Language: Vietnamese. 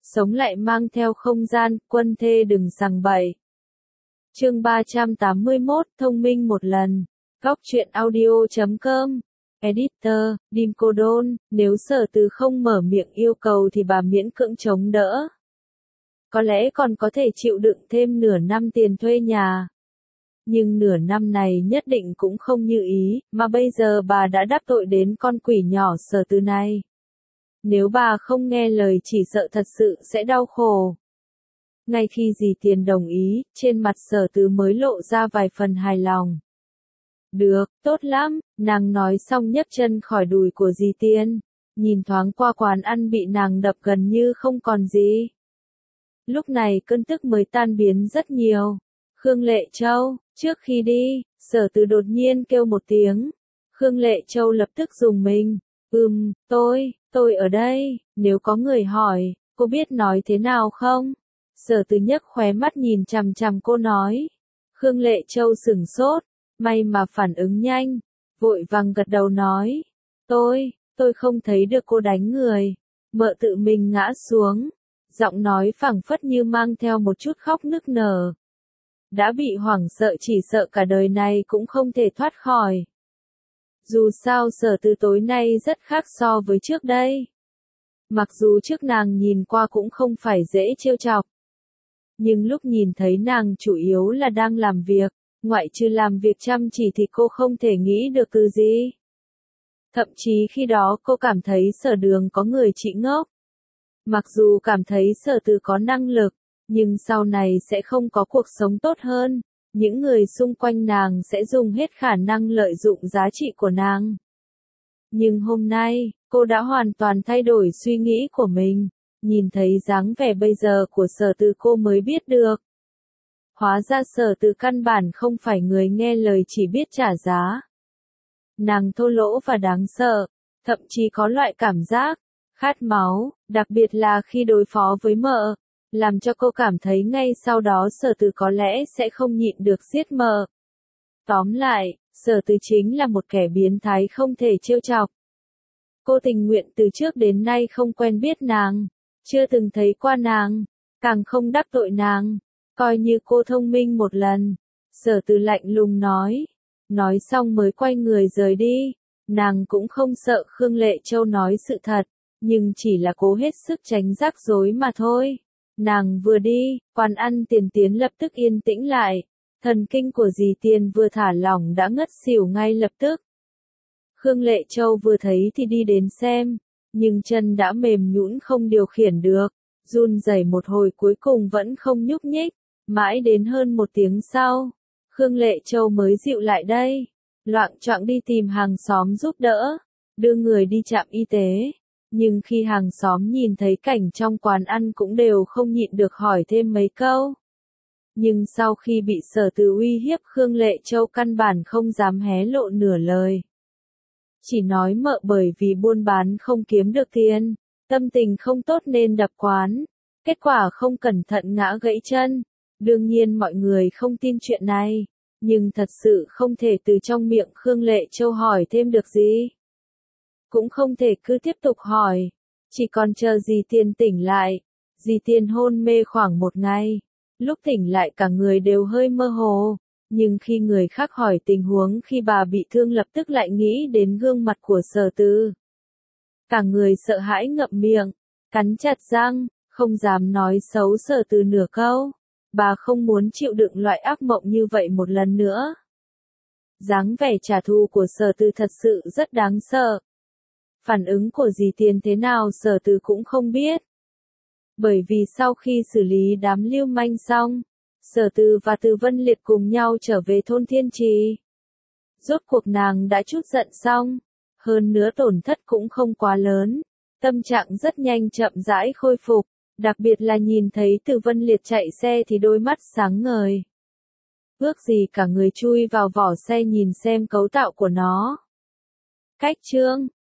sống lại mang theo không gian, quân thê đừng sằng bậy. Chương 381, thông minh một lần. Góc truyện audio.com. Editor, Dim Cô Đôn, nếu Sở Từ không mở miệng yêu cầu thì bà miễn cưỡng chống đỡ. Có lẽ còn có thể chịu đựng thêm nửa năm tiền thuê nhà. Nhưng nửa năm này nhất định cũng không như ý, mà bây giờ bà đã đắc tội đến con quỷ nhỏ Sở Từ này. Nếu bà không nghe lời chỉ sợ thật sự sẽ đau khổ. Ngay khi dì Tiền đồng ý, trên mặt Sở Từ mới lộ ra vài phần hài lòng. Được, tốt lắm, nàng nói xong nhấc chân khỏi đùi của dì Tiền, nhìn thoáng qua quán ăn bị nàng đập gần như không còn gì. Lúc này cơn tức mới tan biến rất nhiều. Khương Lệ Châu, trước khi đi, Sở Từ đột nhiên kêu một tiếng. Khương Lệ Châu lập tức rùng mình. Tôi ở đây, nếu có người hỏi, cô biết nói thế nào không? Sở Từ nhấc khóe mắt nhìn chằm chằm cô nói. Khương Lệ Châu sửng sốt, may mà phản ứng nhanh, vội vàng gật đầu nói. Tôi không thấy được cô đánh người, mợ tự mình ngã xuống. Giọng nói phảng phất như mang theo một chút khóc nức nở. Đã bị hoảng sợ chỉ sợ cả đời này cũng không thể thoát khỏi. Dù sao Sở Từ tối nay rất khác so với trước đây. Mặc dù trước nàng nhìn qua cũng không phải dễ trêu chọc. Nhưng lúc nhìn thấy nàng chủ yếu là đang làm việc, ngoại trừ làm việc chăm chỉ thì cô không thể nghĩ được từ gì. Thậm chí khi đó cô cảm thấy Sở Đường có người chị ngốc. Mặc dù cảm thấy Sở Từ có năng lực, nhưng sau này sẽ không có cuộc sống tốt hơn, những người xung quanh nàng sẽ dùng hết khả năng lợi dụng giá trị của nàng. Nhưng hôm nay, cô đã hoàn toàn thay đổi suy nghĩ của mình, nhìn thấy dáng vẻ bây giờ của Sở Từ cô mới biết được. Hóa ra Sở Từ căn bản không phải người nghe lời chỉ biết trả giá. Nàng thô lỗ và đáng sợ, thậm chí có loại cảm giác khát máu, đặc biệt là khi đối phó với mợ, làm cho cô cảm thấy ngay sau đó Sở Từ có lẽ sẽ không nhịn được giết mợ. Tóm lại, Sở Từ chính là một kẻ biến thái không thể trêu chọc. Cô tình nguyện từ trước đến nay không quen biết nàng, chưa từng thấy qua nàng, càng không đắc tội nàng, coi như cô thông minh một lần. Sở Từ lạnh lùng nói xong mới quay người rời đi. Nàng cũng không sợ Khương Lệ Châu nói sự thật, nhưng chỉ là cố hết sức tránh rắc rối mà thôi. Nàng vừa đi, quán ăn Tiền Tiến lập tức yên tĩnh lại. Thần kinh của dì Tiền vừa thả lỏng đã ngất xỉu ngay lập tức. Khương Lệ Châu vừa thấy thì đi đến xem, nhưng chân đã mềm nhũn không điều khiển được, run rẩy một hồi cuối cùng vẫn không nhúc nhích, mãi đến hơn một tiếng sau, Khương Lệ Châu mới dịu lại đây, loạng choạng đi tìm hàng xóm giúp đỡ, đưa người đi trạm y tế. Nhưng khi hàng xóm nhìn thấy cảnh trong quán ăn cũng đều không nhịn được hỏi thêm mấy câu. Nhưng sau khi bị Sở Từ uy hiếp Khương Lệ Châu căn bản không dám hé lộ nửa lời. Chỉ nói mợ bởi vì buôn bán không kiếm được tiền, tâm tình không tốt nên đập quán, kết quả không cẩn thận ngã gãy chân. Đương nhiên mọi người không tin chuyện này, nhưng thật sự không thể từ trong miệng Khương Lệ Châu hỏi thêm được gì. Cũng không thể cứ tiếp tục hỏi, chỉ còn chờ dì Tiền tỉnh lại. Dì Tiền hôn mê khoảng một ngày, lúc tỉnh lại cả người đều hơi mơ hồ, nhưng khi người khác hỏi tình huống khi bà bị thương lập tức lại nghĩ đến gương mặt của Sở Từ. Cả người sợ hãi ngậm miệng, cắn chặt răng, không dám nói xấu Sở Từ nửa câu. Bà không muốn chịu đựng loại ác mộng như vậy một lần nữa. Dáng vẻ trả thù của Sở Từ thật sự rất đáng sợ. Phản ứng của dì Tiền thế nào Sở Từ cũng không biết. Bởi vì sau khi xử lý đám lưu manh xong, Sở Từ và Từ Vân Liệt cùng nhau trở về thôn Thiên Trì. Rốt cuộc nàng đã trút giận xong, hơn nữa tổn thất cũng không quá lớn, tâm trạng rất nhanh chậm rãi khôi phục, đặc biệt là nhìn thấy Từ Vân Liệt chạy xe thì đôi mắt sáng ngời. Ước gì cả người chui vào vỏ xe nhìn xem cấu tạo của nó. Cách chương